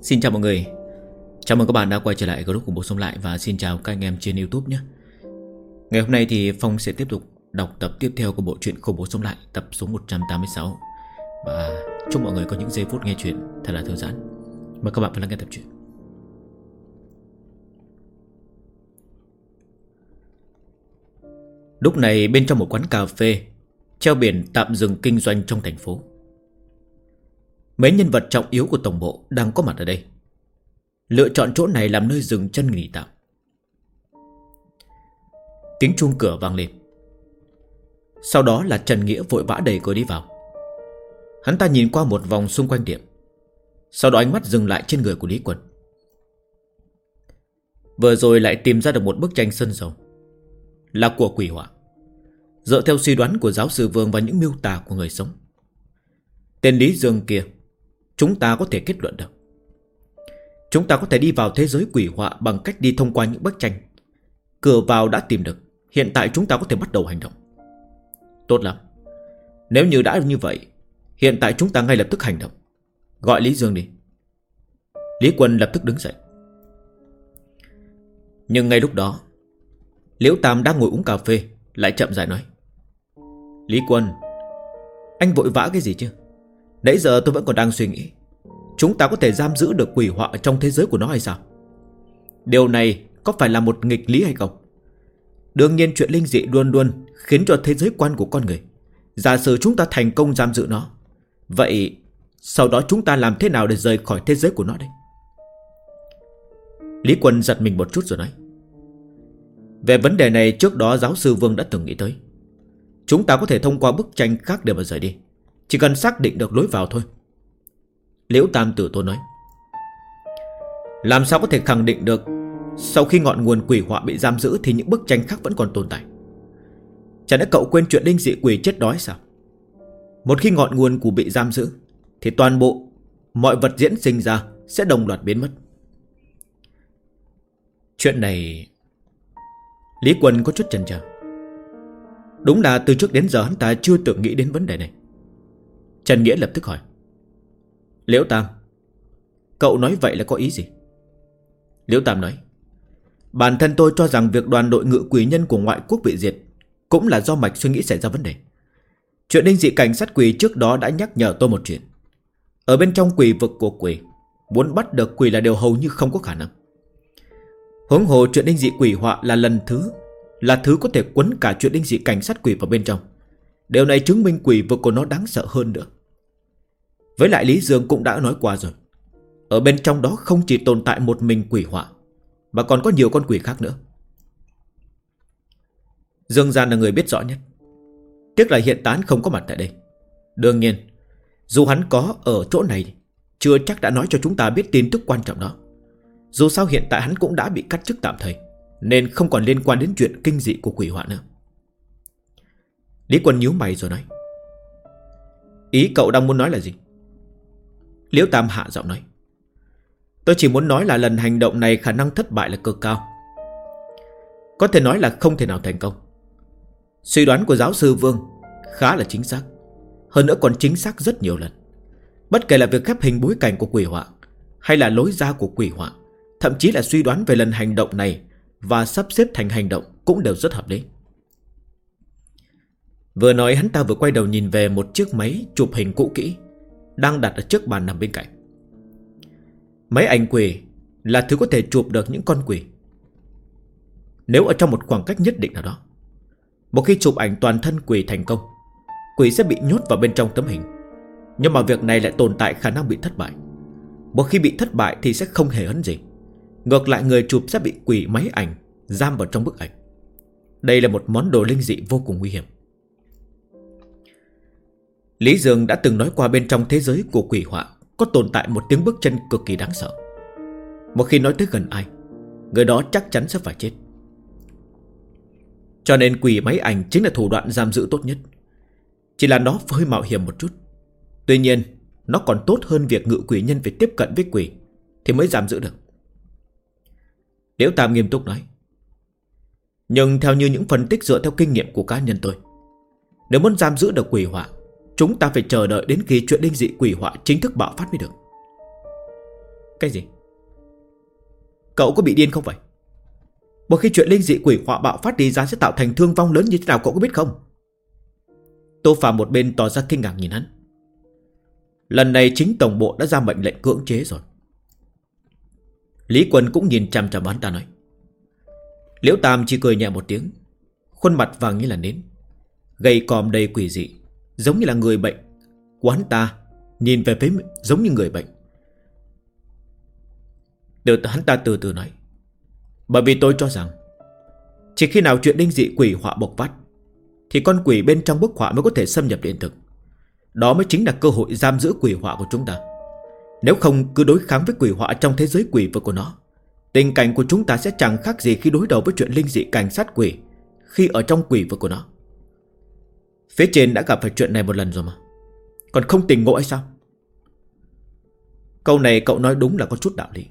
Xin chào mọi người. Chào mừng các bạn đã quay trở lại group Khủng Bố Sống Lại. Và xin chào các anh em trên YouTube nhé. Ngày hôm nay thì Phong sẽ tiếp tục đọc tập tiếp theo của bộ truyện Khủng Bố Sống Lại, tập số 186. Và chúc mọi người có những giây phút nghe chuyện thật là thư giãn. Mời các bạn vào lắng nghe tập truyện. Lúc này bên trong một quán cà phê treo biển tạm dừng kinh doanh trong thành phố. Mấy nhân vật trọng yếu của tổng bộ đang có mặt ở đây, lựa chọn chỗ này làm nơi dừng chân nghỉ tạm. Tiếng chuông cửa vang lên. Sau đó là Trần Nghĩa vội vã đẩy cửa đi vào. Hắn ta nhìn qua một vòng xung quanh tiệm, sau đó ánh mắt dừng lại trên người của Lý Quân. Vừa rồi lại tìm ra được một bức tranh sơn dầu, là của quỷ họa. Dựa theo suy đoán của giáo sư Vương và những miêu tả của người sống, tên Lý Dương kia, chúng ta có thể kết luận được chúng ta có thể đi vào thế giới quỷ họa bằng cách đi thông qua những bức tranh. Cửa vào đã tìm được, hiện tại chúng ta có thể bắt đầu hành động. Tốt lắm. Nếu như đã như vậy, hiện tại chúng ta ngay lập tức hành động. Gọi Lý Dương đi. Lý Quân lập tức đứng dậy. Nhưng ngay lúc đó, Liễu Tam đang ngồi uống cà phê lại chậm rãi nói: Lý Quân, anh vội vã cái gì chứ? Nãy giờ tôi vẫn còn đang suy nghĩ, chúng ta có thể giam giữ được quỷ họa trong thế giới của nó hay sao? Điều này có phải là một nghịch lý hay không? Đương nhiên chuyện linh dị luôn luôn khiến cho thế giới quan của con người. Giả sử chúng ta thành công giam giữ nó, vậy sau đó chúng ta làm thế nào để rời khỏi thế giới của nó đây? Lý Quân giật mình một chút rồi nói: Về vấn đề này trước đó giáo sư Vương đã từng nghĩ tới. Chúng ta có thể thông qua bức tranh khác để mà rời đi, chỉ cần xác định được lối vào thôi. Liễu Tam tử tốn nói: Làm sao có thể khẳng định được sau khi ngọn nguồn quỷ họa bị giam giữ thì những bức tranh khác vẫn còn tồn tại? Chẳng lẽ cậu quên chuyện linh dị quỷ chết đói sao? Một khi ngọn nguồn của bị giam giữ thì toàn bộ mọi vật diễn sinh ra sẽ đồng loạt biến mất. Chuyện này Lý Quân có chút chần chờ. Đúng là từ trước đến giờ hắn ta chưa từng nghĩ đến vấn đề này. Trần Nghĩa lập tức hỏi: Liễu Tam, cậu nói vậy là có ý gì? Liễu Tam nói: Bản thân tôi cho rằng việc đoàn đội ngự quỷ nhân của ngoại quốc bị diệt cũng là do mạch suy nghĩ xảy ra vấn đề. Chuyện linh dị cảnh sát quỷ trước đó đã nhắc nhở tôi một chuyện. Ở bên trong quỷ vực của quỷ, muốn bắt được quỷ là điều hầu như không có khả năng. Huống hồ chuyện linh dị quỷ họa là thứ có thể quấn cả chuyện linh dị cảnh sát quỷ vào bên trong. Điều này chứng minh quỷ vực của nó đáng sợ hơn nữa. Với lại Lý Dương cũng đã nói qua rồi, ở bên trong đó không chỉ tồn tại một mình quỷ họa, mà còn có nhiều con quỷ khác nữa. Dương Gian là người biết rõ nhất. Tiếc là hiện tại không có mặt tại đây. Đương nhiên, dù hắn có ở chỗ này, chưa chắc đã nói cho chúng ta biết tin tức quan trọng đó. Dù sao hiện tại hắn cũng đã bị cắt chức tạm thời, nên không còn liên quan đến chuyện kinh dị của quỷ họa nữa. Lý Quân nhíu mày rồi nói: Ý cậu đang muốn nói là gì? Liễu Tam hạ giọng nói: Tôi chỉ muốn nói là lần hành động này khả năng thất bại là cực cao. Có thể nói là không thể nào thành công. Suy đoán của giáo sư Vương khá là chính xác, hơn nữa còn chính xác rất nhiều lần. Bất kể là việc khép hình bối cảnh của quỷ họa, hay là lối ra của quỷ họa, thậm chí là suy đoán về lần hành động này và sắp xếp thành hành động cũng đều rất hợp lý. Vừa nói hắn ta vừa quay đầu nhìn về một chiếc máy chụp hình cũ kỹ đang đặt ở trước bàn nằm bên cạnh. Máy ảnh quỷ là thứ có thể chụp được những con quỷ. Nếu ở trong một khoảng cách nhất định nào đó, một khi chụp ảnh toàn thân quỷ thành công, quỷ sẽ bị nhốt vào bên trong tấm hình. Nhưng mà việc này lại tồn tại khả năng bị thất bại. Một khi bị thất bại thì sẽ không hề hấn gì. Ngược lại người chụp sẽ bị quỷ máy ảnh giam vào trong bức ảnh. Đây là một món đồ linh dị vô cùng nguy hiểm. Lý Dương đã từng nói qua bên trong thế giới của quỷ họa có tồn tại một tiếng bước chân cực kỳ đáng sợ. Một khi nói tới gần ai, người đó chắc chắn sẽ phải chết. Cho nên quỷ máy ảnh chính là thủ đoạn giam giữ tốt nhất. Chỉ là nó hơi mạo hiểm một chút. Tuy nhiên nó còn tốt hơn việc ngự quỷ nhân phải tiếp cận với quỷ thì mới giam giữ được. Liễu Tam nghiêm túc nói: Nhưng theo như những phân tích dựa theo kinh nghiệm của cá nhân tôi, nếu muốn giam giữ được quỷ họa, chúng ta phải chờ đợi đến khi chuyện linh dị quỷ họa chính thức bạo phát mới được. Cái gì? Cậu có bị điên không vậy? Một khi chuyện linh dị quỷ họa bạo phát đi ra sẽ tạo thành thương vong lớn như thế nào cậu có biết không? Tô Phàm một bên tỏ ra kinh ngạc nhìn hắn. Lần này chính tổng bộ đã ra mệnh lệnh cưỡng chế rồi. Lý Quân cũng nhìn chằm chằm hắn ta nói. Liễu Tam chỉ cười nhẹ một tiếng, khuôn mặt vàng như là nến, gầy còm đầy quỷ dị, giống như là người bệnh. Hắn ta nhìn về phía giống như người bệnh. Hắn ta từ từ nói. Bởi vì tôi cho rằng chỉ khi nào chuyện linh dị quỷ họa bộc phát thì con quỷ bên trong bức họa mới có thể xâm nhập hiện thực. Đó mới chính là cơ hội giam giữ quỷ họa của chúng ta. Nếu không cứ đối kháng với quỷ họa trong thế giới quỷ vực của nó, tình cảnh của chúng ta sẽ chẳng khác gì khi đối đầu với chuyện linh dị cảnh sát quỷ khi ở trong quỷ vực của nó. Phía trên đã gặp phải chuyện này một lần rồi mà, còn không tỉnh ngộ hay sao? Câu này cậu nói đúng là có chút đạo lý.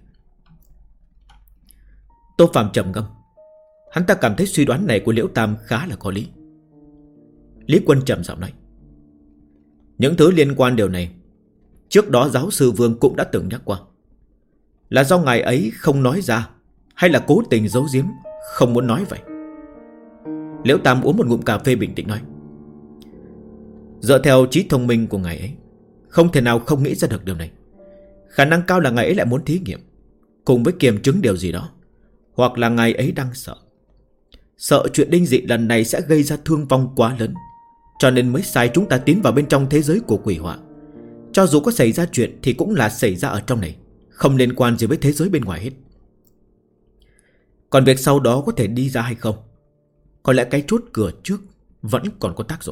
Tô Phàm trầm ngâm. Hắn ta cảm thấy suy đoán này của Liễu Tam khá là có lý. Lý Quân trầm giọng nói. Những thứ liên quan điều này trước đó giáo sư Vương cũng đã từng nhắc qua. Là do ngài ấy không nói ra, hay là cố tình giấu giếm, không muốn nói vậy? Liễu Tam uống một ngụm cà phê bình tĩnh nói. Dựa theo trí thông minh của ngài ấy, không thể nào không nghĩ ra được điều này. Khả năng cao là ngài ấy lại muốn thí nghiệm, cùng với kiểm chứng điều gì đó. Hoặc là ngài ấy đang sợ chuyện linh dị lần này sẽ gây ra thương vong quá lớn, cho nên mới sai chúng ta tiến vào bên trong thế giới của quỷ họa. Cho dù có xảy ra chuyện thì cũng là xảy ra ở trong này, không liên quan gì với thế giới bên ngoài hết. Còn việc sau đó có thể đi ra hay không, có lẽ cái chốt cửa trước vẫn còn có tác dụng.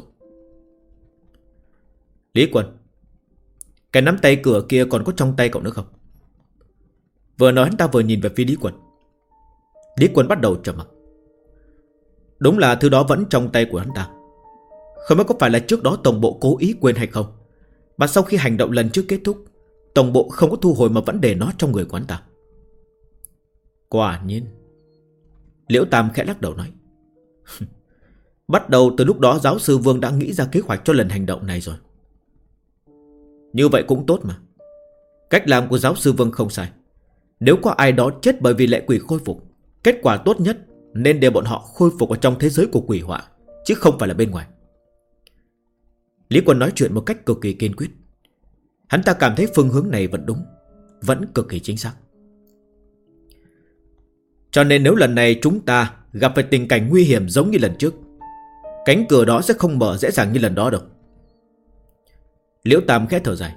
Lý Quân, cái nắm tay cửa kia còn có trong tay cậu nữa không? Vừa nói hắn ta vừa nhìn về phía Lý Quân. Lý Quân bắt đầu trầm mặc. Đúng là thứ đó vẫn trong tay của hắn ta. Không biết có phải là trước đó tổng bộ cố ý quên hay không, mà sau khi hành động lần trước kết thúc, tổng bộ không có thu hồi mà vẫn để nó trong người của hắn ta. Quả nhiên. Liễu Tam khẽ lắc đầu nói. Bắt đầu từ lúc đó giáo sư Vương đã nghĩ ra kế hoạch cho lần hành động này rồi. Như vậy cũng tốt mà. Cách làm của giáo sư Vương không sai. Nếu có ai đó chết bởi vì lệ quỷ khôi phục, kết quả tốt nhất nên để bọn họ khôi phục ở trong thế giới của quỷ họa, chứ không phải là bên ngoài. Lý Quân nói chuyện một cách cực kỳ kiên quyết. Hắn ta cảm thấy phương hướng này vẫn đúng, vẫn cực kỳ chính xác. Cho nên nếu lần này chúng ta gặp phải tình cảnh nguy hiểm giống như lần trước, cánh cửa đó sẽ không mở dễ dàng như lần đó đâu. Liễu Tam khẽ thở dài.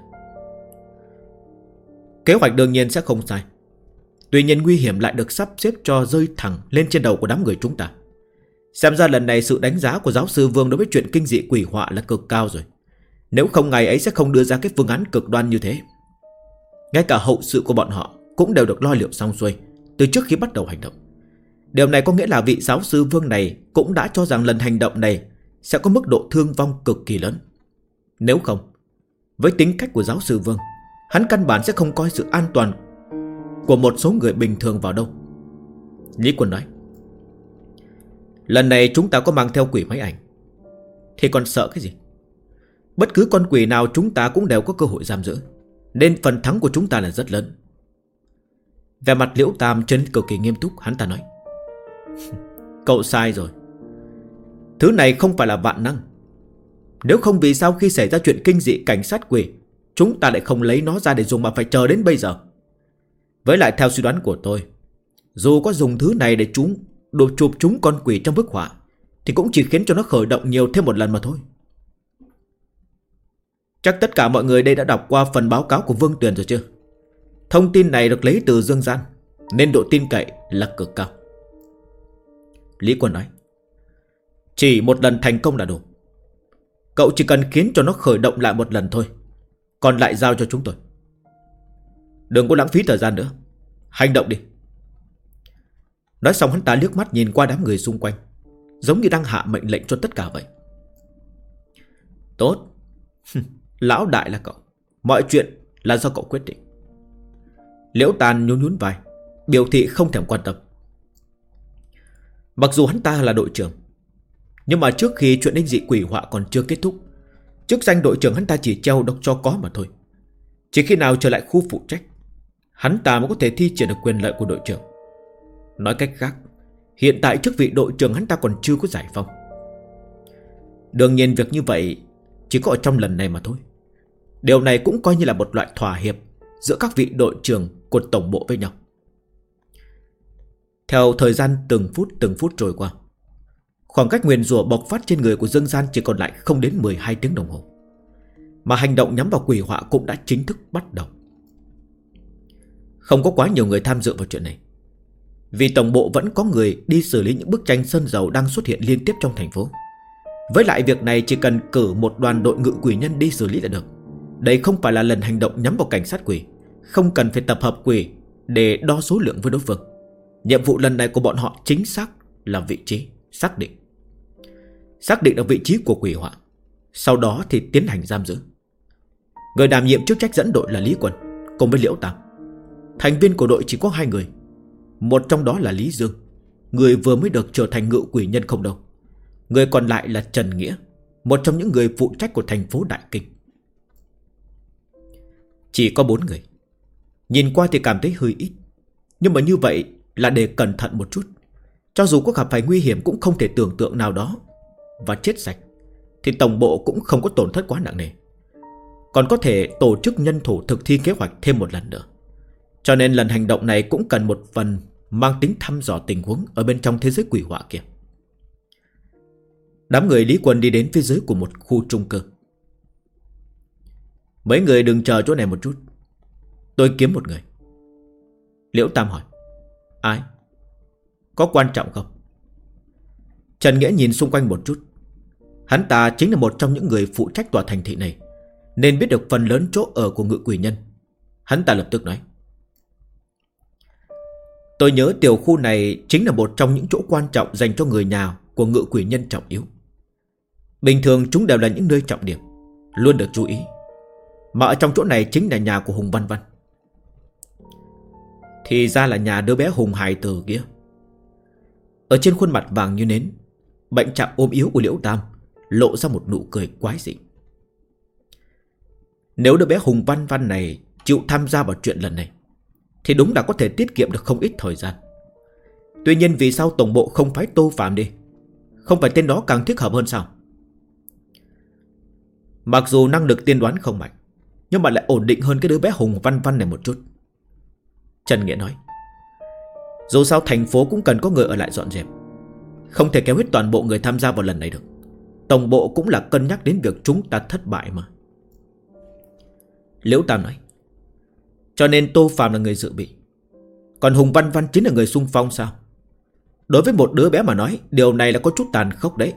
Kế hoạch đương nhiên sẽ không sai. Tuy nhiên nguy hiểm lại được sắp xếp cho rơi thẳng lên trên đầu của đám người chúng ta. Xem ra lần này sự đánh giá của giáo sư Vương đối với chuyện kinh dị quỷ họa là cực cao rồi. Nếu không ngài ấy sẽ không đưa ra cái phương án cực đoan như thế. Ngay cả hậu sự của bọn họ cũng đều được lo liệu xong xuôi từ trước khi bắt đầu hành động. Điều này có nghĩa là vị giáo sư Vương này cũng đã cho rằng lần hành động này sẽ có mức độ thương vong cực kỳ lớn. Nếu không, với tính cách của giáo sư Vương, hắn căn bản sẽ không coi sự an toàn của một số người bình thường vào đâu. Lý Quân nói. Lần này chúng ta có mang theo quỷ máy ảnh, thì còn sợ cái gì? Bất cứ con quỷ nào chúng ta cũng đều có cơ hội giam giữ, nên phần thắng của chúng ta là rất lớn. Về mặt Liễu Tam chân cực kỳ nghiêm túc, hắn ta nói. Cậu sai rồi. Thứ này không phải là vạn năng. Nếu không vì sao khi xảy ra chuyện kinh dị cảnh sát quỷ, chúng ta lại không lấy nó ra để dùng mà phải chờ đến bây giờ. Với lại theo suy đoán của tôi, dù có dùng thứ này để chụp chúng con quỷ trong bức họa, thì cũng chỉ khiến cho nó khởi động nhiều thêm một lần mà thôi. Chắc tất cả mọi người đây đã đọc qua phần báo cáo của Vương Tuyền rồi chưa? Thông tin này được lấy từ dương gian, nên độ tin cậy là cực cao. Lý Quân nói. Chỉ một lần thành công là đủ. Cậu chỉ cần khiến cho nó khởi động lại một lần thôi, còn lại giao cho chúng tôi. Đừng có lãng phí thời gian nữa, hành động đi. Nói xong hắn ta liếc mắt nhìn qua đám người xung quanh, giống như đang hạ mệnh lệnh cho tất cả vậy. Tốt. Lão đại là cậu, mọi chuyện là do cậu quyết định. Liễu Tàn nhún vai, biểu thị không thèm quan tâm. Mặc dù hắn ta là đội trưởng, nhưng mà trước khi chuyện linh dị quỷ họa còn chưa kết thúc, chức danh đội trưởng hắn ta chỉ treo độc cho có mà thôi. Chỉ khi nào trở lại khu phụ trách, hắn ta mới có thể thi triển được quyền lợi của đội trưởng. Nói cách khác, hiện tại chức vị đội trưởng hắn ta còn chưa có giải phong. Đương nhiên việc như vậy chỉ có ở trong lần này mà thôi. Điều này cũng coi như là một loại thỏa hiệp giữa các vị đội trưởng của tổng bộ với nhau. Theo thời gian từng phút trôi qua, khoảng cách nguyền rủa bộc phát trên người của Dương Gian chỉ còn lại không đến 12 tiếng đồng hồ. Mà hành động nhắm vào quỷ họa cũng đã chính thức bắt đầu. Không có quá nhiều người tham dự vào chuyện này, vì tổng bộ vẫn có người đi xử lý những bức tranh sơn dầu đang xuất hiện liên tiếp trong thành phố. Với lại việc này chỉ cần cử một đoàn đội ngự quỷ nhân đi xử lý là được. Đây không phải là lần hành động nhắm vào cảnh sát quỷ, không cần phải tập hợp quỷ để đo số lượng với đối phương. Nhiệm vụ lần này của bọn họ chính xác là vị trí xác định. Xác định được vị trí của quỷ họa, sau đó thì tiến hành giam giữ. Người đảm nhiệm chức trách dẫn đội là Lý Quân cùng với Liễu Tam. Thành viên của đội chỉ có 2 người. Một trong đó là Lý Dương, người vừa mới được trở thành ngự quỷ nhân không đâu. Người còn lại là Trần Nghĩa, một trong những người phụ trách của thành phố Đại Kinh. Chỉ có 4 người. Nhìn qua thì cảm thấy hơi ít, nhưng mà như vậy là để cẩn thận một chút. Cho dù có gặp phải nguy hiểm cũng không thể tưởng tượng nào đó và chết sạch, thì tổng bộ cũng không có tổn thất quá nặng nề. Còn có thể tổ chức nhân thủ thực thi kế hoạch thêm một lần nữa. Cho nên lần hành động này cũng cần một phần mang tính thăm dò tình huống ở bên trong thế giới quỷ họa kia. Đám người Lý Quân đi đến phía dưới của một khu chung cư. Mấy người đừng chờ chỗ này một chút, tôi kiếm một người. Liễu Tam hỏi. Ai? Có quan trọng không? Trần Nghĩa nhìn xung quanh một chút. Hắn ta chính là một trong những người phụ trách tòa thành thị này, nên biết được phần lớn chỗ ở của ngự quỷ nhân. Hắn ta lập tức nói. Tôi nhớ tiểu khu này chính là một trong những chỗ quan trọng dành cho người nhà của ngự quỷ nhân trọng yếu. Bình thường chúng đều là những nơi trọng điểm, luôn được chú ý. Mà ở trong chỗ này chính là nhà của Hùng Văn Văn. Thì ra là nhà đứa bé Hùng hài tử kia. Ở trên khuôn mặt vàng như nến, bệnh trạng ôm yếu của Liễu Tam lộ ra một nụ cười quái dị. Nếu đứa bé Hùng Văn Văn này chịu tham gia vào chuyện lần này, thì đúng là có thể tiết kiệm được không ít thời gian. Tuy nhiên vì sao tổng bộ không phái Tô Phạm đi? Không phải tên đó càng thích hợp hơn sao? Mặc dù năng lực tiên đoán không mạnh, nhưng mà lại ổn định hơn cái đứa bé Hùng Văn Văn này một chút. Trần Nghĩa nói. Dù sao thành phố cũng cần có người ở lại dọn dẹp, không thể kéo hết toàn bộ người tham gia vào lần này được. Tổng bộ cũng là cân nhắc đến việc chúng ta thất bại mà. Liễu Tam nói. Cho nên Tô Phạm là người dự bị, còn Hùng Văn Văn chính là người xung phong sao? Đối với một đứa bé mà nói, điều này là có chút tàn khốc đấy.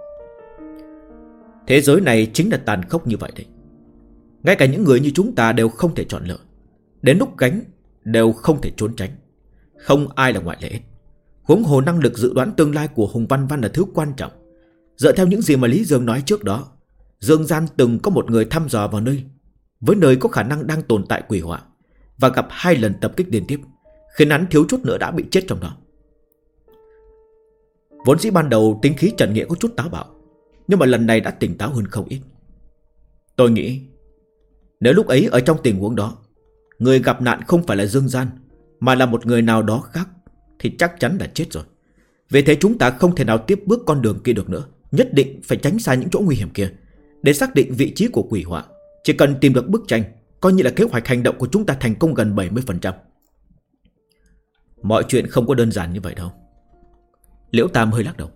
Thế giới này chính là tàn khốc như vậy đấy. Ngay cả những người như chúng ta đều không thể chọn lựa, đến lúc gánh đều không thể trốn tránh. Không ai là ngoại lệ. Huống hồ năng lực dự đoán tương lai của Hùng Văn Văn là thứ quan trọng. Dựa theo những gì mà Lý Dương nói trước đó, Dương Gian từng có một người thăm dò vào nơi có khả năng đang tồn tại quỷ họa, và gặp 2 lần tập kích liên tiếp, khiến hắn thiếu chút nữa đã bị chết trong đó. Vốn dĩ ban đầu tính khí Trần Nghĩa có chút táo bạo, nhưng mà lần này đã tỉnh táo hơn không ít. Tôi nghĩ nếu lúc ấy ở trong tình huống đó, người gặp nạn không phải là Dương Gian, mà là một người nào đó khác, thì chắc chắn là chết rồi. Vì thế chúng ta không thể nào tiếp bước con đường kia được nữa. Nhất định phải tránh xa những chỗ nguy hiểm kia. Để xác định vị trí của quỷ họa, chỉ cần tìm được bức tranh, coi như là kế hoạch hành động của chúng ta thành công gần 70%. Mọi chuyện không có đơn giản như vậy đâu. Liễu Tam hơi lắc đầu.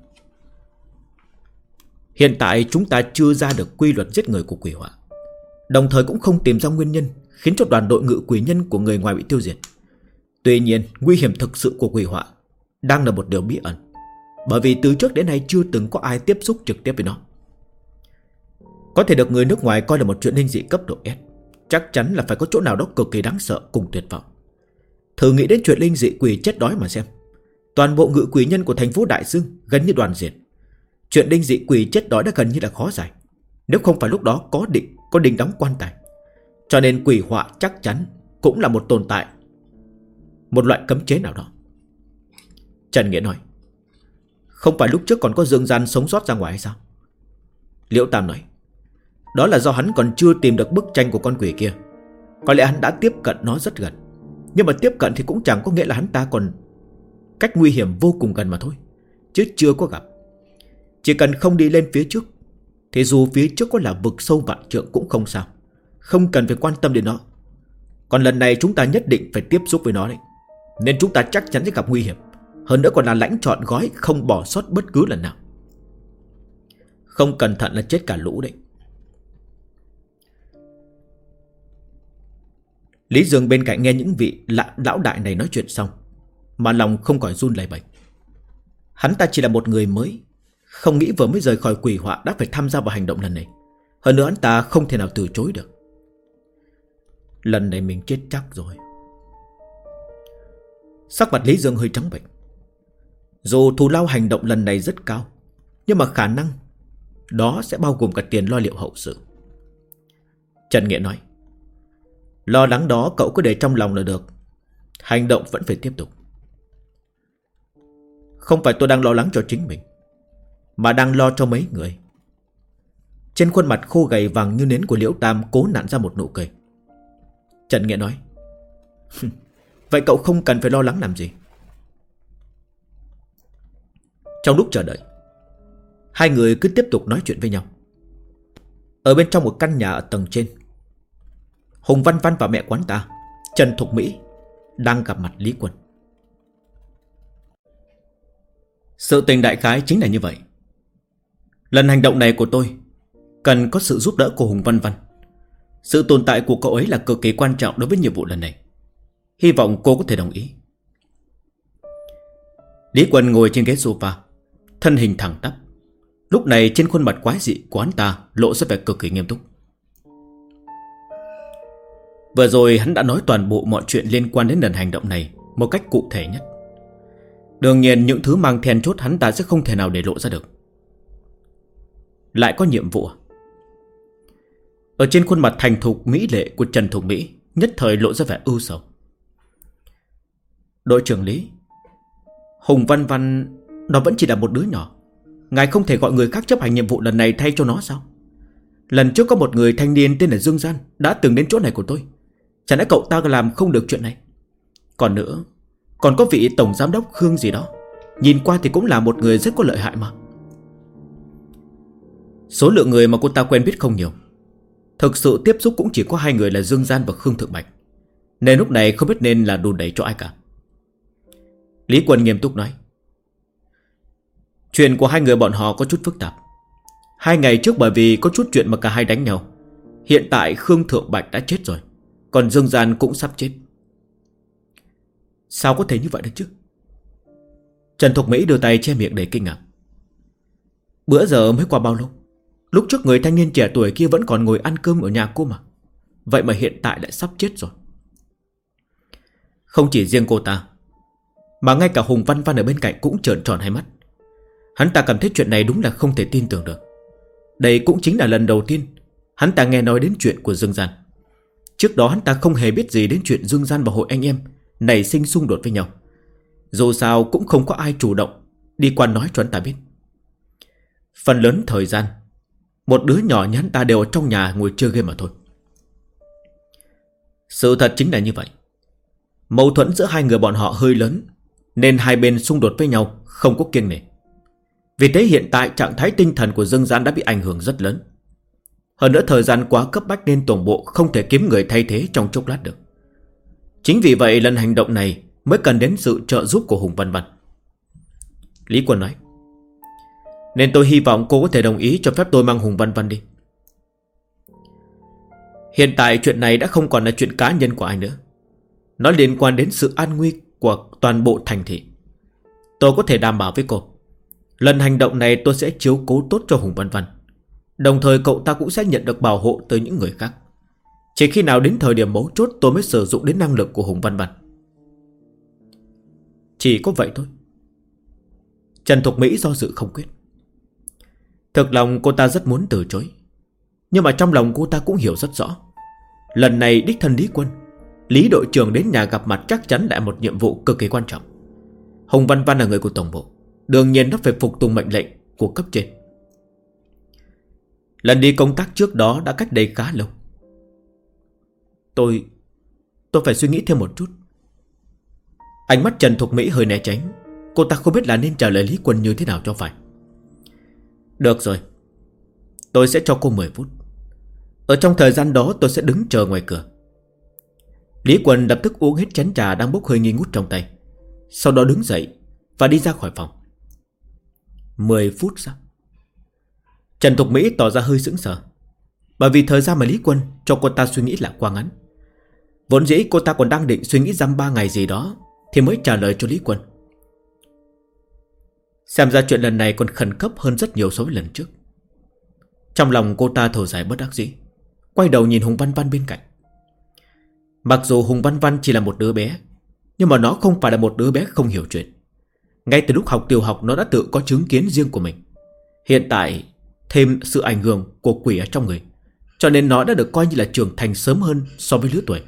Hiện tại chúng ta chưa ra được quy luật giết người của quỷ họa, đồng thời cũng không tìm ra nguyên nhân khiến cho đoàn đội ngự quỷ nhân của người ngoài bị tiêu diệt. Tuy nhiên nguy hiểm thực sự của quỷ họa đang là một điều bí ẩn, bởi vì từ trước đến nay chưa từng có ai tiếp xúc trực tiếp với nó. Có thể được người nước ngoài coi là một chuyện linh dị cấp độ S, chắc chắn là phải có chỗ nào đó cực kỳ đáng sợ cùng tuyệt vọng. Thử nghĩ đến chuyện linh dị quỷ chết đói mà xem. Toàn bộ ngự quỷ nhân của thành phố Đại Dương gần như đoàn diệt. Chuyện linh dị quỷ chết đói đã gần như là khó giải, nếu không phải lúc đó có đình đóng quan tài. Cho nên quỷ họa chắc chắn cũng là một tồn tại, một loại cấm chế nào đó. Trần Nghĩa nói. Không phải lúc trước còn có Dương Gian sống sót ra ngoài hay sao? Liễu Tam nói. Đó là do hắn còn chưa tìm được bức tranh của con quỷ kia. Có lẽ hắn đã tiếp cận nó rất gần. Nhưng mà tiếp cận thì cũng chẳng có nghĩa là hắn ta còn cách nguy hiểm vô cùng gần mà thôi, chứ chưa có gặp. Chỉ cần không đi lên phía trước thì dù phía trước có là vực sâu vạn trượng cũng không sao, không cần phải quan tâm đến nó. Còn lần này chúng ta nhất định phải tiếp xúc với nó đấy, nên chúng ta chắc chắn sẽ gặp nguy hiểm. Hơn nữa còn là lãnh trọn gói, không bỏ sót bất cứ lần nào. Không cẩn thận là chết cả lũ đấy. Lý Dương bên cạnh nghe những vị lão đại này nói chuyện xong, mà lòng không khỏi run lẩy bẩy. Hắn ta chỉ là một người mới, không nghĩ vừa mới rời khỏi quỷ họa đã phải tham gia vào hành động lần này. Hơn nữa hắn ta không thể nào từ chối được. Lần này mình chết chắc rồi. Sắc mặt Lý Dương hơi trắng bệch. Dù thù lao hành động lần này rất cao, nhưng mà khả năng đó sẽ bao gồm cả tiền lo liệu hậu sự. Trần Nghĩa nói: lo lắng đó cậu cứ để trong lòng là được, hành động vẫn phải tiếp tục. Không phải tôi đang lo lắng cho chính mình, mà đang lo cho mấy người. Trên khuôn mặt khô gầy vàng như nến của Liễu Tam cố nặn ra một nụ cười. Trần Nghĩa nói: vậy cậu không cần phải lo lắng làm gì. Trong lúc chờ đợi, hai người cứ tiếp tục nói chuyện với nhau. Ở bên trong một căn nhà ở tầng trên, Hùng Văn Văn và mẹ quán ta, Trần Thục Mỹ, đang gặp mặt Lý Quân. Sự tình đại khái chính là như vậy. Lần hành động này của tôi cần có sự giúp đỡ của Hùng Văn Văn. Sự tồn tại của cậu ấy là cực kỳ quan trọng đối với nhiệm vụ lần này. Hy vọng cô có thể đồng ý. Lý Quân ngồi trên ghế sofa, thân hình thẳng tắp. Lúc này trên khuôn mặt quái dị của hắn ta lộ ra vẻ cực kỳ nghiêm túc. Vừa rồi hắn đã nói toàn bộ mọi chuyện liên quan đến lần hành động này một cách cụ thể nhất. Đương nhiên những thứ mang then chốt hắn ta sẽ không thể nào để lộ ra được. Lại có nhiệm vụ. Ở trên khuôn mặt thành thục mỹ lệ của Trần Thục Mỹ nhất thời lộ ra vẻ ưu sầu. Đội trưởng Lý, Hùng Văn Văn nó vẫn chỉ là một đứa nhỏ. Ngài không thể gọi người khác chấp hành nhiệm vụ lần này thay cho nó sao? Lần trước có một người thanh niên tên là Dương Gian đã từng đến chỗ này của tôi. Chẳng lẽ cậu ta làm không được chuyện này? Còn nữa, còn có vị tổng giám đốc Khương gì đó, nhìn qua thì cũng là một người rất có lợi hại mà. Số lượng người mà cô ta quen biết không nhiều. Thực sự tiếp xúc cũng chỉ có hai người là Dương Gian và Khương Thượng Bạch, nên lúc này không biết nên là đùn đẩy cho ai cả. Lý Quân nghiêm túc nói: chuyện của hai người bọn họ có chút phức tạp. 2 ngày trước bởi vì có chút chuyện mà cả hai đánh nhau. Hiện tại Khương Thượng Bạch đã chết rồi, còn Dương Gian cũng sắp chết. Sao có thể như vậy được chứ? Trần Thục Mỹ đưa tay che miệng để kinh ngạc. Bữa giờ mới qua bao lâu? Lúc trước người thanh niên trẻ tuổi kia vẫn còn ngồi ăn cơm ở nhà cô mà. Vậy mà hiện tại lại sắp chết rồi. Không chỉ riêng cô ta, mà ngay cả Hùng Văn Văn ở bên cạnh cũng trợn tròn hai mắt. Hắn ta cảm thấy chuyện này đúng là không thể tin tưởng được. Đây cũng chính là lần đầu tiên hắn ta nghe nói đến chuyện của Dương Gian. Trước đó hắn ta không hề biết gì đến chuyện Dương Gian và hội anh em nảy sinh xung đột với nhau. Dù sao cũng không có ai chủ động đi qua nói cho hắn ta biết. Phần lớn thời gian, một đứa nhỏ như hắn ta đều ở trong nhà ngồi chơi game mà thôi. Sự thật chính là như vậy. Mâu thuẫn giữa hai người bọn họ hơi lớn, nên hai bên xung đột với nhau không có kiêng nể. Vì thế hiện tại trạng thái tinh thần của Dương Gian đã bị ảnh hưởng rất lớn. Hơn nữa thời gian quá cấp bách nên tổng bộ không thể kiếm người thay thế trong chốc lát được. Chính vì vậy lần hành động này mới cần đến sự trợ giúp của Hùng Văn Văn. Lý Quân nói: nên tôi hy vọng cô có thể đồng ý cho phép tôi mang Hùng Văn Văn đi. Hiện tại chuyện này đã không còn là chuyện cá nhân của ai nữa. Nó liên quan đến sự an nguy của toàn bộ thành thị. Tôi có thể đảm bảo với cô, lần hành động này tôi sẽ chiếu cố tốt cho Hùng Văn Văn. Đồng thời cậu ta cũng sẽ nhận được bảo hộ từ những người khác. Chỉ khi nào đến thời điểm mấu chốt tôi mới sử dụng đến năng lực của Hùng Văn Văn. Chỉ có vậy thôi. Trần Thục Mỹ do dự không quyết. Thực lòng cô ta rất muốn từ chối, nhưng mà trong lòng cô ta cũng hiểu rất rõ, lần này đích thân Lý Quân, Lý đội trưởng đến nhà gặp mặt chắc chắn lại một nhiệm vụ cực kỳ quan trọng. Hùng Văn Văn là người của tổng bộ, đương nhiên nó phải phục tùng mệnh lệnh của cấp trên. Lần đi công tác trước đó đã cách đây khá lâu. Tôi phải suy nghĩ thêm một chút. Ánh mắt Trần Thục Mỹ hơi né tránh. Cô ta không biết là nên trả lời Lý Quân như thế nào cho phải. Được rồi, tôi sẽ cho cô 10 phút. Ở trong thời gian đó tôi sẽ đứng chờ ngoài cửa. Lý Quân lập tức uống hết chén trà đang bốc hơi nghi ngút trong tay, sau đó đứng dậy và đi ra khỏi phòng. 10 phút sao? Trần Thục Mỹ tỏ ra hơi sững sờ, bởi vì thời gian mà Lý Quân cho cô ta suy nghĩ là quá ngắn. Vốn dĩ cô ta còn đang định suy nghĩ dăm 3 ngày gì đó thì mới trả lời cho Lý Quân. Xem ra chuyện lần này còn khẩn cấp hơn rất nhiều so với lần trước. Trong lòng cô ta thở dài bất đắc dĩ, quay đầu nhìn Hùng Văn Văn bên cạnh. Mặc dù Hùng Văn Văn chỉ là một đứa bé, nhưng mà nó không phải là một đứa bé không hiểu chuyện. Ngay từ lúc học tiểu học nó đã tự có chứng kiến riêng của mình. Hiện tại thêm sự ảnh hưởng của quỷ ở trong người, cho nên nó đã được coi như là trưởng thành sớm hơn so với lứa tuổi.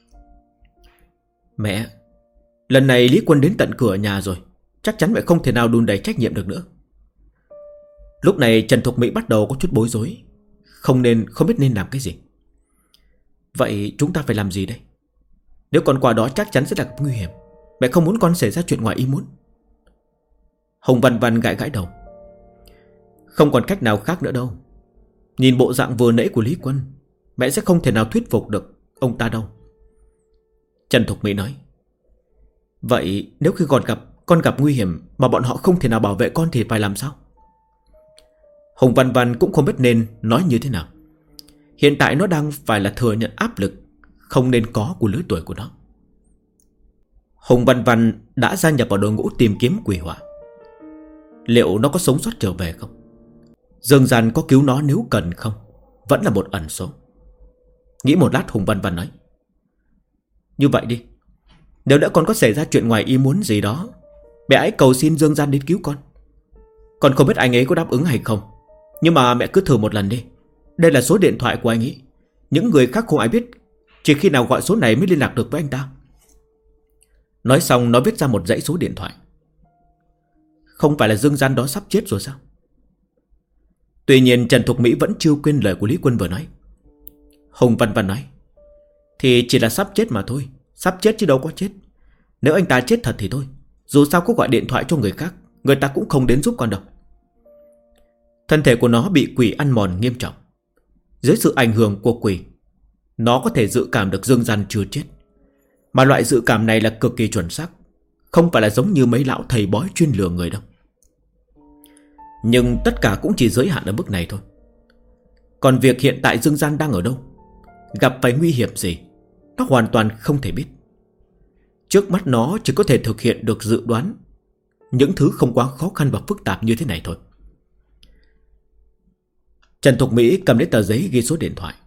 Mẹ, lần này Lý Quân đến tận cửa nhà rồi, chắc chắn mẹ không thể nào đùn đẩy trách nhiệm được nữa. Lúc này Trần Thục Mỹ bắt đầu có chút bối rối, không biết nên làm cái gì. Vậy chúng ta phải làm gì đây? Nếu con qua đó chắc chắn sẽ là nguy hiểm. Mẹ không muốn con xảy ra chuyện ngoài ý muốn. Hồng Văn Văn gãi gãi đầu. Không còn cách nào khác nữa đâu. Nhìn bộ dạng vừa nãy của Lý Quân, mẹ sẽ không thể nào thuyết phục được ông ta đâu. Trần Thục Mỹ nói. Vậy nếu khi con gặp nguy hiểm mà bọn họ không thể nào bảo vệ con thì phải làm sao? Hồng Văn Văn cũng không biết nên nói như thế nào. Hiện tại nó đang phải là thừa nhận áp lực không nên có của lứa tuổi của nó. Hồng Văn Văn đã gia nhập vào đội ngũ tìm kiếm quỷ hỏa. Liệu nó có sống sót trở về không? Dương Gian có cứu nó nếu cần không? Vẫn là một ẩn số. Nghĩ một lát Hồng Văn Văn nói. Như vậy đi, nếu đã con có xảy ra chuyện ngoài ý muốn gì đó, mẹ hãy cầu xin Dương Gian đến cứu con. Con không biết anh ấy có đáp ứng hay không, nhưng mà mẹ cứ thử một lần đi. Đây là số điện thoại của anh ấy. Những người khác không ai biết, chỉ khi nào gọi số này mới liên lạc được với anh ta. Nói xong nó viết ra một dãy số điện thoại. Không phải là Dương Gian đó sắp chết rồi sao? Tuy nhiên Trần Thục Mỹ vẫn chưa quên lời của Lý Quân vừa nói. Hồng Văn Văn nói. Thì chỉ là sắp chết mà thôi. Sắp chết chứ đâu có chết. Nếu anh ta chết thật thì thôi, dù sao có gọi điện thoại cho người khác, người ta cũng không đến giúp con đâu. Thân thể của nó bị quỷ ăn mòn nghiêm trọng. Dưới sự ảnh hưởng của quỷ, nó có thể dự cảm được Dương Gian chưa chết. Mà loại dự cảm này là cực kỳ chuẩn xác, không phải là giống như mấy lão thầy bói chuyên lừa người đâu. Nhưng tất cả cũng chỉ giới hạn ở mức này thôi. Còn việc hiện tại Dương Gian đang ở đâu, gặp phải nguy hiểm gì, nó hoàn toàn không thể biết. Trước mắt nó chỉ có thể thực hiện được dự đoán những thứ không quá khó khăn và phức tạp như thế này thôi. Trần Thục Mỹ cầm lấy tờ giấy ghi số điện thoại,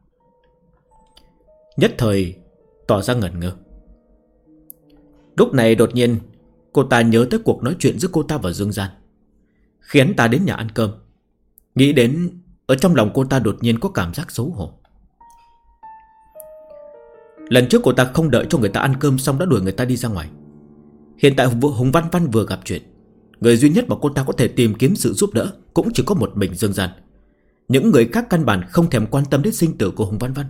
nhất thời tỏ ra ngẩn ngơ. Lúc này đột nhiên cô ta nhớ tới cuộc nói chuyện giữa cô ta và Dương Gian. Khi hắn ta đến nhà ăn cơm, nghĩ đến, ở trong lòng cô ta đột nhiên có cảm giác xấu hổ. Lần trước cô ta không đợi cho người ta ăn cơm xong đã đuổi người ta đi ra ngoài. Hiện tại Hùng Văn Văn vừa gặp chuyện, người duy nhất mà cô ta có thể tìm kiếm sự giúp đỡ cũng chỉ có một mình Dương Gian. Những người khác căn bản không thèm quan tâm đến sinh tử của Hùng Văn Văn.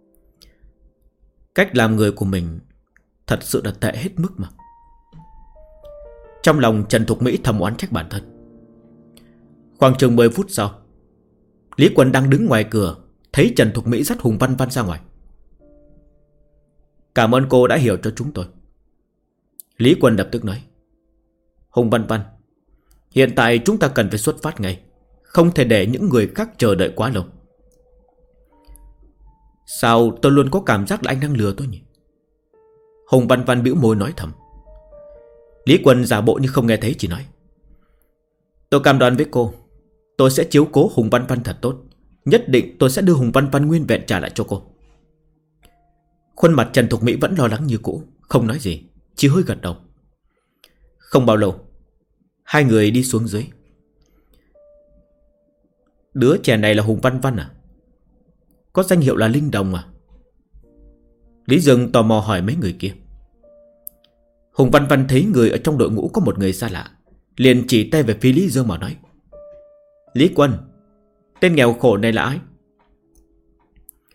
Cách làm người của mình thật sự là tệ hết mức mà. Trong lòng Trần Thục Mỹ thầm oán trách bản thân. Khoảng chừng 10 phút sau, Lý Quân đang đứng ngoài cửa, thấy Trần Thục Mỹ dắt Hùng Văn Văn ra ngoài. Cảm ơn cô đã hiểu cho chúng tôi. Lý Quân lập tức nói. Hùng Văn Văn, hiện tại chúng ta cần phải xuất phát ngay, không thể để những người khác chờ đợi quá lâu. Sao tôi luôn có cảm giác là anh đang lừa tôi nhỉ? Hùng Văn Văn bĩu môi nói thầm. Lý Quân giả bộ như không nghe thấy, chỉ nói. Tôi cam đoan với cô, tôi sẽ chiếu cố Hùng Văn Văn thật tốt. Nhất định tôi sẽ đưa Hùng Văn Văn nguyên vẹn trả lại cho cô. Khuôn mặt Trần Thục Mỹ vẫn lo lắng như cũ, không nói gì, chỉ hơi gật đầu. Không bao lâu, hai người đi xuống dưới. Đứa trẻ này là Hùng Văn Văn à? Có danh hiệu là Linh Đồng à? Lý Dương tò mò hỏi mấy người kia. Hùng Văn Văn thấy người ở trong đội ngũ có một người xa lạ, liền chỉ tay về phía Lý Dương mà nói. Lý Quân, tên nghèo khổ này là ai?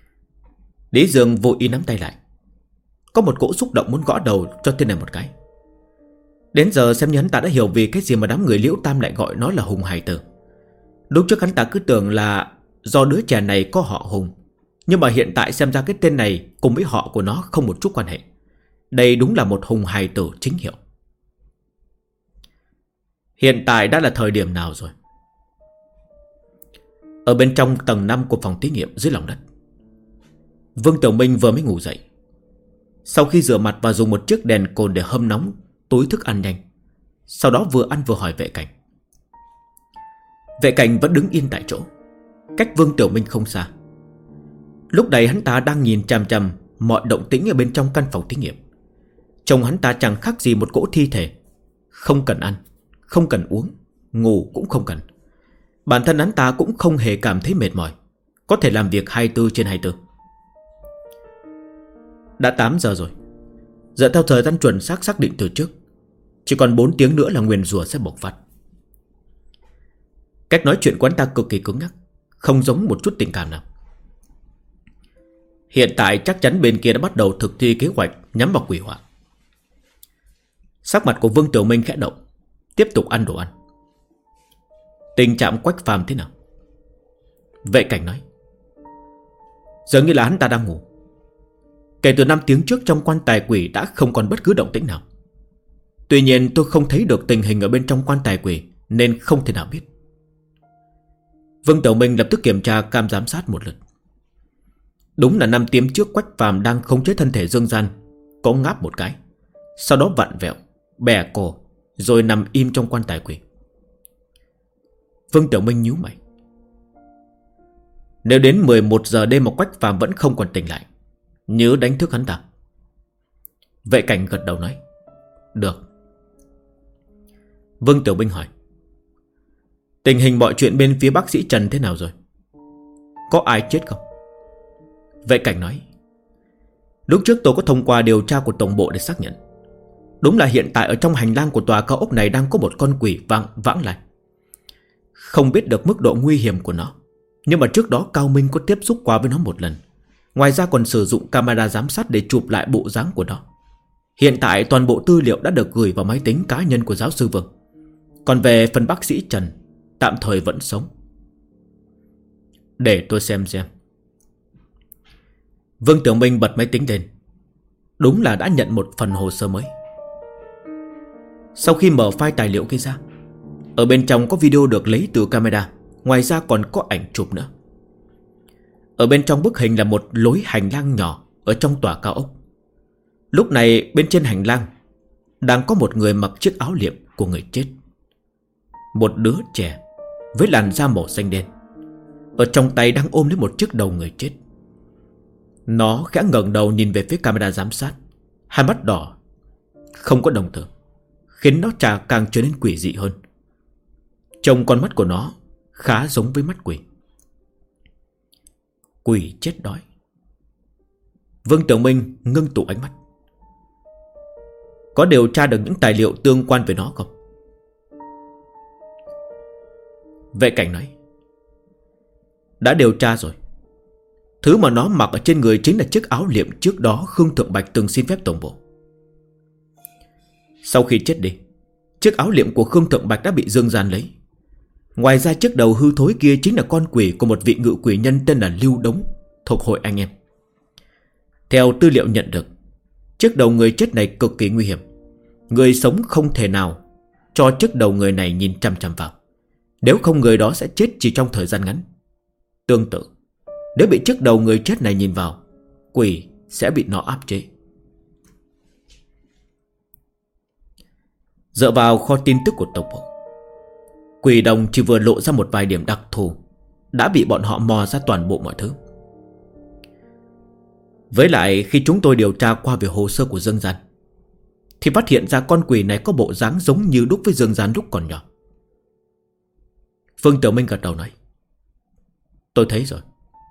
Lý Dương vô ý nắm tay lại, có một cỗ xúc động muốn gõ đầu cho tên này một cái. Đến giờ xem như hắn ta đã hiểu vì cái gì mà đám người Liễu Tam lại gọi nó là Hùng Hải Tử. Lúc trước hắn ta cứ tưởng là do đứa trẻ này có họ Hùng, nhưng mà hiện tại xem ra cái tên này cùng với họ của nó không một chút quan hệ. Đây đúng là một Hùng Hải Tử chính hiệu. Hiện tại đã là thời điểm nào rồi? Ở bên trong tầng 5 của phòng thí nghiệm dưới lòng đất, Vương Tiểu Minh vừa mới ngủ dậy. Sau khi rửa mặt và dùng một chiếc đèn cồn để hâm nóng túi thức ăn nhanh, sau đó vừa ăn vừa hỏi Vệ Cảnh. Vệ Cảnh vẫn đứng yên tại chỗ, cách Vương Tiểu Minh không xa. Lúc này hắn ta đang nhìn chằm chằm mọi động tĩnh ở bên trong căn phòng thí nghiệm. Trông hắn ta chẳng khác gì một cỗ thi thể. Không cần ăn, không cần uống, ngủ cũng không cần. Bản thân hắn ta cũng không hề cảm thấy mệt mỏi, có thể làm việc 24/24. Đã 8 giờ rồi. Dựa theo thời gian chuẩn xác định từ trước, chỉ còn 4 tiếng nữa là nguyền rủa sẽ bộc phát. Cách nói chuyện của hắn ta cực kỳ cứng nhắc, không giống một chút tình cảm nào. Hiện tại chắc chắn bên kia đã bắt đầu thực thi kế hoạch nhắm vào quỷ hỏa. Sắc mặt của Vương Tiểu Minh khẽ động, tiếp tục ăn đồ ăn. Tình trạng Quách Phàm thế nào? Vệ Cảnh nói. Dường như là hắn ta đang ngủ. Kể từ 5 tiếng trước trong quan tài quỷ đã không còn bất cứ động tĩnh nào. Tuy nhiên tôi không thấy được tình hình ở bên trong quan tài quỷ, nên không thể nào biết. Vương Tiểu Minh lập tức kiểm tra cam giám sát một lượt. Đúng là 5 tiếng trước Quách Phàm đang khống chế thân thể Dương Gian, có ngáp một cái, sau đó vặn vẹo, bẻ cổ, rồi nằm im trong quan tài quỷ. Vương Tiểu Minh nhíu mày. Nếu đến 11 giờ đêm mà Quách Phàm vẫn không còn tỉnh lại, nhớ đánh thức hắn ta. Vệ Cảnh gật đầu nói. Được. Vương Tiểu Minh hỏi. Tình hình mọi chuyện bên phía bác sĩ Trần thế nào rồi? Có ai chết không? Vệ Cảnh nói. Lúc trước tôi có thông qua điều tra của tổng bộ để xác nhận. Đúng là hiện tại ở trong hành lang của tòa cao ốc này đang có một con quỷ vãng lại. Không biết được mức độ nguy hiểm của nó, nhưng mà trước đó Cao Minh có tiếp xúc qua với nó một lần. Ngoài ra còn sử dụng camera giám sát để chụp lại bộ dáng của nó. Hiện tại toàn bộ tư liệu đã được gửi vào máy tính cá nhân của giáo sư Vương. Còn về phần bác sĩ Trần, tạm thời vẫn sống. Để tôi xem. Vương Tiểu Minh bật máy tính lên. Đúng là đã nhận một phần hồ sơ mới. Sau khi mở file tài liệu kia ra, ở bên trong có video được lấy từ camera. Ngoài ra còn có ảnh chụp nữa. Ở bên trong bức hình là một lối hành lang nhỏ ở trong tòa cao ốc. Lúc này bên trên hành lang đang có một người mặc chiếc áo liệm của người chết. Một đứa trẻ với làn da màu xanh đen, ở trong tay đang ôm lấy một chiếc đầu người chết. Nó khẽ ngẩng đầu nhìn về phía camera giám sát, hai mắt đỏ, không có đồng tử, khiến nó càng trở nên quỷ dị hơn. Trông con mắt của nó khá giống với mắt quỷ. Quỷ chết đói. Vương Tiểu Minh ngưng tụ ánh mắt. Có điều tra được những tài liệu tương quan về nó không? Vệ Cảnh nói. Đã điều tra rồi. Thứ mà nó mặc ở trên người chính là chiếc áo liệm trước đó Khương Thượng Bạch từng xin phép tổng bộ. Sau khi chết đi, chiếc áo liệm của Khương Thượng Bạch đã bị Dương Gian lấy. Ngoài ra chiếc đầu hư thối kia chính là con quỷ của một vị ngự quỷ nhân tên là Lưu Đống, thuộc hội anh em. Theo tư liệu nhận được, chiếc đầu người chết này cực kỳ nguy hiểm. Người sống không thể nào cho chiếc đầu người này nhìn chằm chằm vào, nếu không người đó sẽ chết chỉ trong thời gian ngắn. Tương tự, nếu bị chiếc đầu người chết này nhìn vào, quỷ sẽ bị nó áp chế. Dựa vào kho tin tức của tổng bộ, Quỷ Đồng chỉ vừa lộ ra một vài điểm đặc thù đã bị bọn họ mò ra toàn bộ mọi thứ. Với lại khi chúng tôi điều tra qua về hồ sơ của Dương Gian, thì phát hiện ra con quỷ này có bộ dáng giống như đúc với Dương Gian lúc còn nhỏ. Phương Tiểu Minh gật đầu nói. Tôi thấy rồi.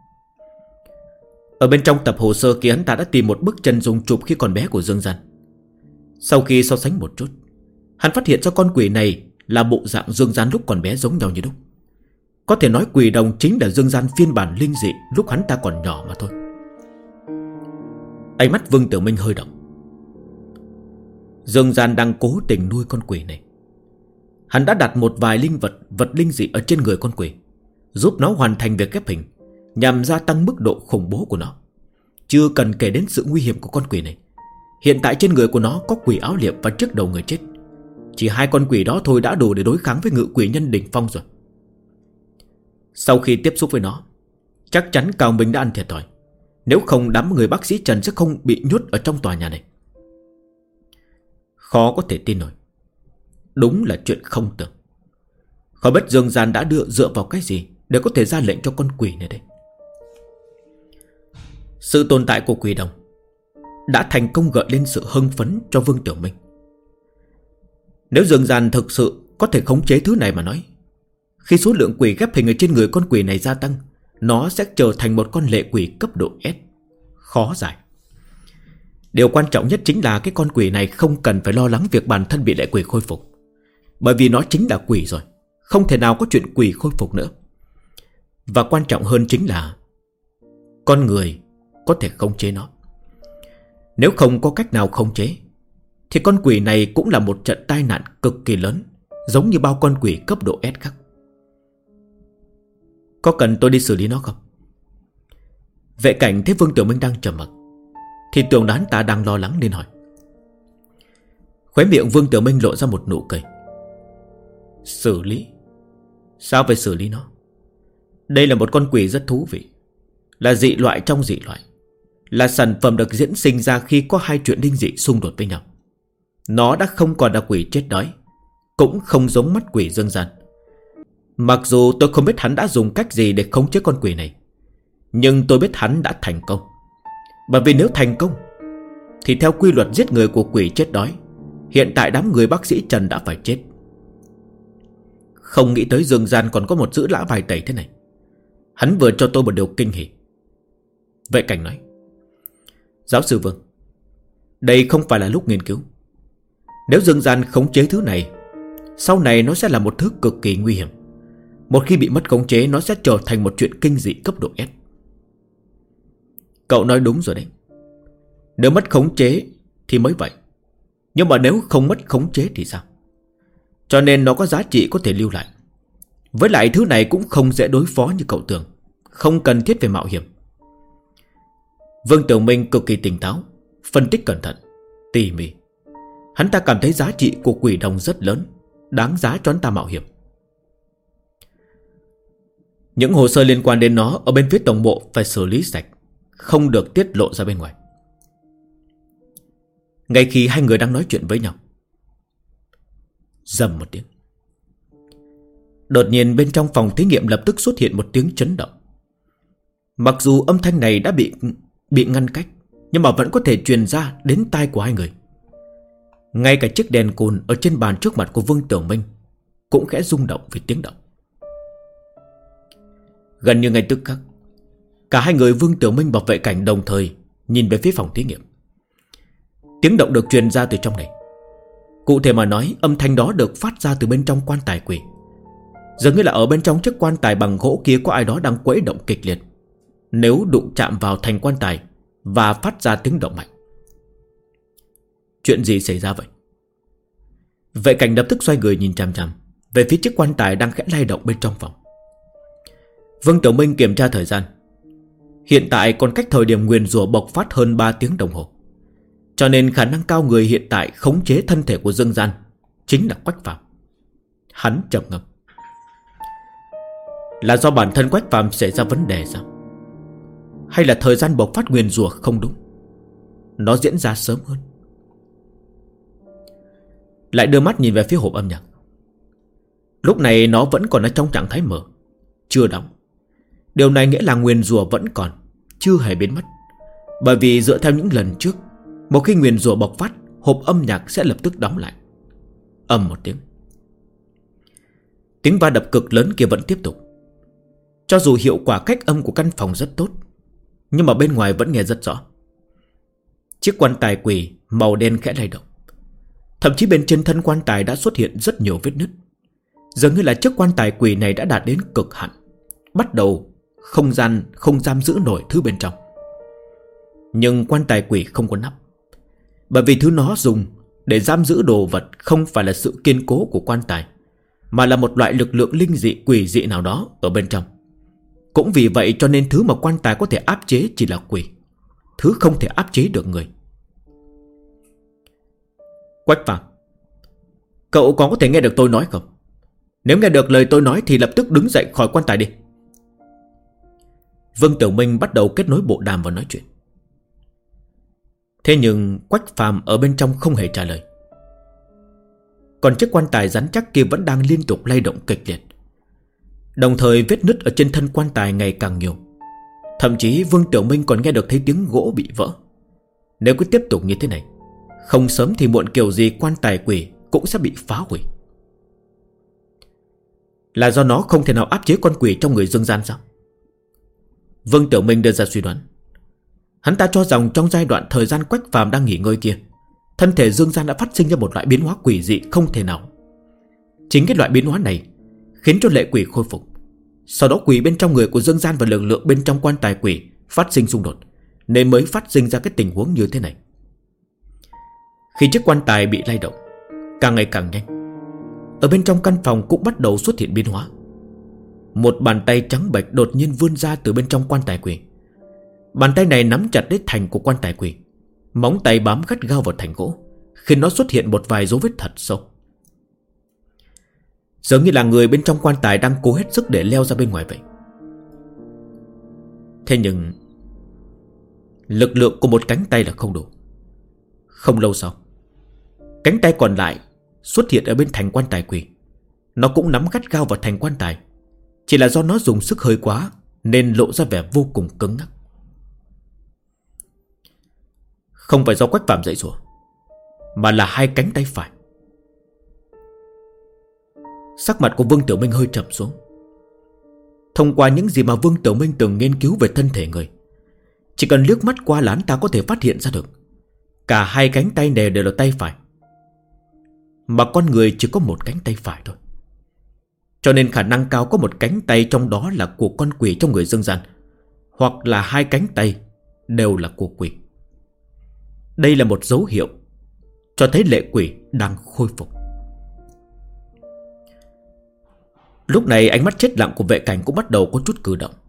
Ở bên trong tập hồ sơ kia hắn ta đã tìm một bức chân dung chụp khi còn bé của Dương Gian. Sau khi so sánh một chút, hắn phát hiện ra con quỷ này là bộ dạng Dương Gian lúc còn bé giống nhau như đúc. Có thể nói Quỷ Đồng chính là Dương Gian phiên bản linh dị lúc hắn ta còn nhỏ mà thôi. Ánh mắt Vương Tiểu Minh hơi động. Dương Gian đang cố tình nuôi con quỷ này. Hắn đã đặt một vài vật linh dị ở trên người con quỷ, giúp nó hoàn thành việc ghép hình, nhằm gia tăng mức độ khủng bố của nó. Chưa cần kể đến sự nguy hiểm của con quỷ này. Hiện tại trên người của nó có quỷ áo liệm và trước đầu người chết. Chỉ 2 con quỷ đó thôi đã đủ để đối kháng với ngự quỷ nhân đỉnh phong rồi. Sau khi tiếp xúc với nó, chắc chắn Cao Minh đã ăn thiệt thòi. Nếu không đám người bác sĩ Trần sẽ không bị nhốt ở trong tòa nhà này. Khó có thể tin nổi. Đúng là chuyện không tưởng. Không biết Dương Gian đã dựa vào cái gì để có thể ra lệnh cho con quỷ này đây. Sự tồn tại của quỷ đồng đã thành công gợi lên sự hưng phấn cho Vương Tiểu Minh. Nếu Dương Gian thực sự có thể khống chế thứ này mà nói, khi số lượng quỷ ghép hình ở trên người con quỷ này gia tăng, nó sẽ trở thành một con lệ quỷ cấp độ S, khó giải. Điều quan trọng nhất chính là cái con quỷ này không cần phải lo lắng việc bản thân bị lệ quỷ khôi phục, bởi vì nó chính là quỷ rồi, không thể nào có chuyện quỷ khôi phục nữa. Và quan trọng hơn chính là con người có thể khống chế nó. Nếu không có cách nào khống chế thì con quỷ này cũng là một trận tai nạn cực kỳ lớn, giống như bao con quỷ cấp độ S khác. Có cần tôi đi xử lý nó không? Vệ Cảnh thấy Vương Tiểu Minh đang trầm mặc thì tưởng hắn ta đang lo lắng nên hỏi. Khóe miệng Vương Tiểu Minh lộ ra một nụ cười. Xử lý? Sao phải xử lý nó? Đây là một con quỷ rất thú vị, là dị loại trong dị loại, là sản phẩm được diễn sinh ra khi có 2 chuyện linh dị xung đột với nhau. Nó đã không còn là quỷ chết đói, cũng không giống mắt quỷ Dương Gian. Mặc dù tôi không biết hắn đã dùng cách gì để khống chế con quỷ này, nhưng tôi biết hắn đã thành công. Bởi vì nếu thành công thì theo quy luật giết người của quỷ chết đói, hiện tại đám người bác sĩ Trần đã phải chết. Không nghĩ tới Dương Gian còn có một giữ lã bài tẩy thế này. Hắn vừa cho tôi một điều kinh hỉ. Vệ Cảnh nói, giáo sư Vương, đây không phải là lúc nghiên cứu. Nếu Dương Gian khống chế thứ này, sau này nó sẽ là một thứ cực kỳ nguy hiểm. Một khi bị mất khống chế, nó sẽ trở thành một chuyện kinh dị cấp độ S. Cậu nói đúng rồi đấy. Nếu mất khống chế thì mới vậy, nhưng mà nếu không mất khống chế thì sao? Cho nên nó có giá trị có thể lưu lại. Với lại thứ này cũng không dễ đối phó như cậu tưởng, không cần thiết phải mạo hiểm. Vương Tiểu Minh cực kỳ tỉnh táo, phân tích cẩn thận, tỉ mỉ. Hắn ta cảm thấy giá trị của quỷ đồng rất lớn, đáng giá cho hắn ta mạo hiểm. Những hồ sơ liên quan đến nó ở bên phía tổng bộ phải xử lý sạch, không được tiết lộ ra bên ngoài. Ngay khi hai người đang nói chuyện với nhau, rầm một tiếng, đột nhiên bên trong phòng thí nghiệm lập tức xuất hiện một tiếng chấn động. Mặc dù âm thanh này đã bị ngăn cách, nhưng mà vẫn có thể truyền ra đến tai của hai người. Ngay cả chiếc đèn cồn ở trên bàn trước mặt của Vương Tiểu Minh cũng khẽ rung động vì tiếng động. Gần như ngay tức khắc, cả hai người Vương Tiểu Minh và Vệ Cảnh đồng thời nhìn về phía phòng thí nghiệm. Tiếng động được truyền ra từ trong này. Cụ thể mà nói, âm thanh đó được phát ra từ bên trong quan tài quỷ. Dường như là ở bên trong chiếc quan tài bằng gỗ kia có ai đó đang quấy động kịch liệt. Nếu đụng chạm vào thành quan tài và phát ra tiếng động mạnh. Chuyện gì xảy ra vậy? Vệ Cảnh lập tức xoay người nhìn chằm chằm về phía chiếc quan tài đang khẽ lay động bên trong phòng. Vương Tiểu Minh kiểm tra thời gian. Hiện tại còn cách thời điểm nguyền rủa bộc phát hơn 3 tiếng đồng hồ. Cho nên khả năng cao người hiện tại khống chế thân thể của Dương Gian chính là Quách Phàm. Hắn trầm ngâm. Là do bản thân Quách Phàm xảy ra vấn đề sao? Hay là thời gian bộc phát nguyền rủa không đúng, nó diễn ra sớm hơn? Lại đưa mắt nhìn về phía hộp âm nhạc. Lúc này nó vẫn còn ở trong trạng thái mở, chưa đóng. Điều này nghĩa là nguyền rủa vẫn còn, chưa hề biến mất. Bởi vì dựa theo những lần trước, một khi nguyền rủa bộc phát, hộp âm nhạc sẽ lập tức đóng lại. Ầm một tiếng. Tiếng va đập cực lớn kia vẫn tiếp tục. Cho dù hiệu quả cách âm của căn phòng rất tốt, nhưng mà bên ngoài vẫn nghe rất rõ. Chiếc quan tài quỷ màu đen khẽ lay động. Thậm chí bên trên thân quan tài đã xuất hiện rất nhiều vết nứt. Dường như là chiếc quan tài quỷ này đã đạt đến cực hạn, bắt đầu không giam giữ nổi thứ bên trong. Nhưng quan tài quỷ không có nắp, bởi vì thứ nó dùng để giam giữ đồ vật không phải là sự kiên cố của quan tài, mà là một loại lực lượng linh dị quỷ dị nào đó ở bên trong. Cũng vì vậy cho nên thứ mà quan tài có thể áp chế chỉ là quỷ, thứ không thể áp chế được người. Quách Phàm, cậu có thể nghe được tôi nói không? Nếu nghe được lời tôi nói thì lập tức đứng dậy khỏi quan tài đi. Vương Tiểu Minh bắt đầu kết nối bộ đàm và nói chuyện. Thế nhưng Quách Phàm ở bên trong không hề trả lời. Còn chiếc quan tài rắn chắc kia vẫn đang liên tục lay động kịch liệt. Đồng thời vết nứt ở trên thân quan tài ngày càng nhiều. Thậm chí Vương Tiểu Minh còn nghe được thấy tiếng gỗ bị vỡ. Nếu cứ tiếp tục như thế này, không sớm thì muộn kiểu gì quan tài quỷ cũng sẽ bị phá hủy. Là do nó không thể nào áp chế con quỷ trong người Dương Gian sao? Vương Tiểu Minh đưa ra suy đoán. Hắn ta cho rằng trong giai đoạn thời gian Quách Phàm đang nghỉ ngơi kia, thân thể Dương Gian đã phát sinh ra một loại biến hóa quỷ dị không thể nào. Chính cái loại biến hóa này khiến cho lệ quỷ khôi phục. Sau đó quỷ bên trong người của Dương Gian và lực lượng bên trong quan tài quỷ phát sinh xung đột, nên mới phát sinh ra cái tình huống như thế này. Khi chiếc quan tài bị lay động càng ngày càng nhanh, ở bên trong căn phòng cũng bắt đầu xuất hiện biến hóa. Một bàn tay trắng bệch đột nhiên vươn ra từ bên trong quan tài quỷ. Bàn tay này nắm chặt lấy thành của quan tài quỷ, móng tay bám gắt gao vào thành gỗ, khiến nó xuất hiện một vài dấu vết thật sâu. Giống như là người bên trong quan tài đang cố hết sức để leo ra bên ngoài vậy. Thế nhưng lực lượng của một cánh tay là không đủ. Không lâu sau, cánh tay còn lại xuất hiện ở bên thành quan tài quỷ. Nó cũng nắm gắt gao vào thành quan tài, chỉ là do nó dùng sức hơi quá nên lộ ra vẻ vô cùng cứng ngắc. Không phải do Quách Phàm dạy dỗ, mà là hai cánh tay phải. Sắc mặt của Vương Tiểu Minh hơi trầm xuống. Thông qua những gì mà Vương Tiểu Minh từng nghiên cứu về thân thể người, chỉ cần liếc mắt qua là hắn ta có thể phát hiện ra được cả hai cánh tay này đều là tay phải. Mà con người chỉ có một cánh tay phải thôi, cho nên khả năng cao có một cánh tay trong đó là của con quỷ trong người Dương Gian, hoặc là hai cánh tay đều là của quỷ. Đây là một dấu hiệu cho thấy lệ quỷ đang khôi phục. Lúc này ánh mắt chết lặng của Vệ Cảnh cũng bắt đầu có chút cử động.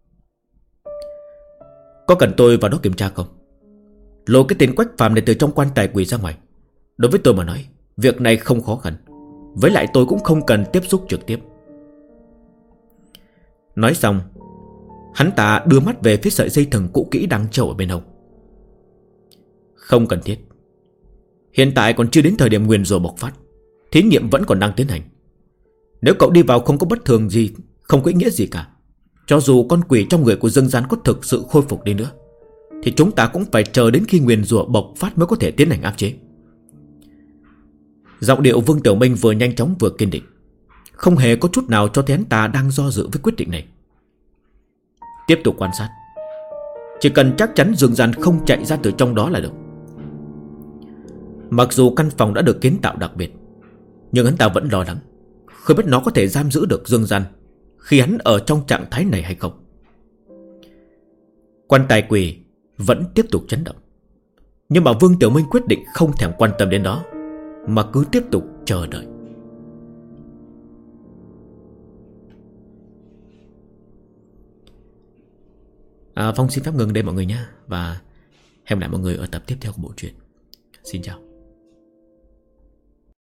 Có cần tôi vào đó kiểm tra không? Lôi cái tên Quách Phàm này từ trong quan tài quỷ ra ngoài. Đối với tôi mà nói, việc này không khó khăn. Với lại tôi cũng không cần tiếp xúc trực tiếp. Nói xong, hắn ta đưa mắt về phía sợi dây thừng cũ kỹ đang treo ở bên hông. Không cần thiết. Hiện tại còn chưa đến thời điểm nguyền rủa bộc phát, thí nghiệm vẫn còn đang tiến hành. Nếu cậu đi vào không có bất thường gì, không có ý nghĩa gì cả, cho dù con quỷ trong người của Dương Gian có thực sự khôi phục đi nữa, thì chúng ta cũng phải chờ đến khi nguyền rủa bộc phát mới có thể tiến hành áp chế. Giọng điệu Vương Tiểu Minh vừa nhanh chóng vừa kiên định, không hề có chút nào cho thấy hắn ta đang do dự với quyết định này. Tiếp tục quan sát, chỉ cần chắc chắn Dương Gian không chạy ra từ trong đó là được. Mặc dù căn phòng đã được kiến tạo đặc biệt, nhưng hắn ta vẫn lo lắng, không biết nó có thể giam giữ được Dương Gian khi hắn ở trong trạng thái này hay không. Quan tài quỷ vẫn tiếp tục chấn động, nhưng mà Vương Tiểu Minh quyết định không thèm quan tâm đến đó, mà cứ tiếp tục chờ đợi. Phong xin phép ngừng đây mọi người nhé, và hẹn gặp lại mọi người ở tập tiếp theo của bộ truyện. Xin chào.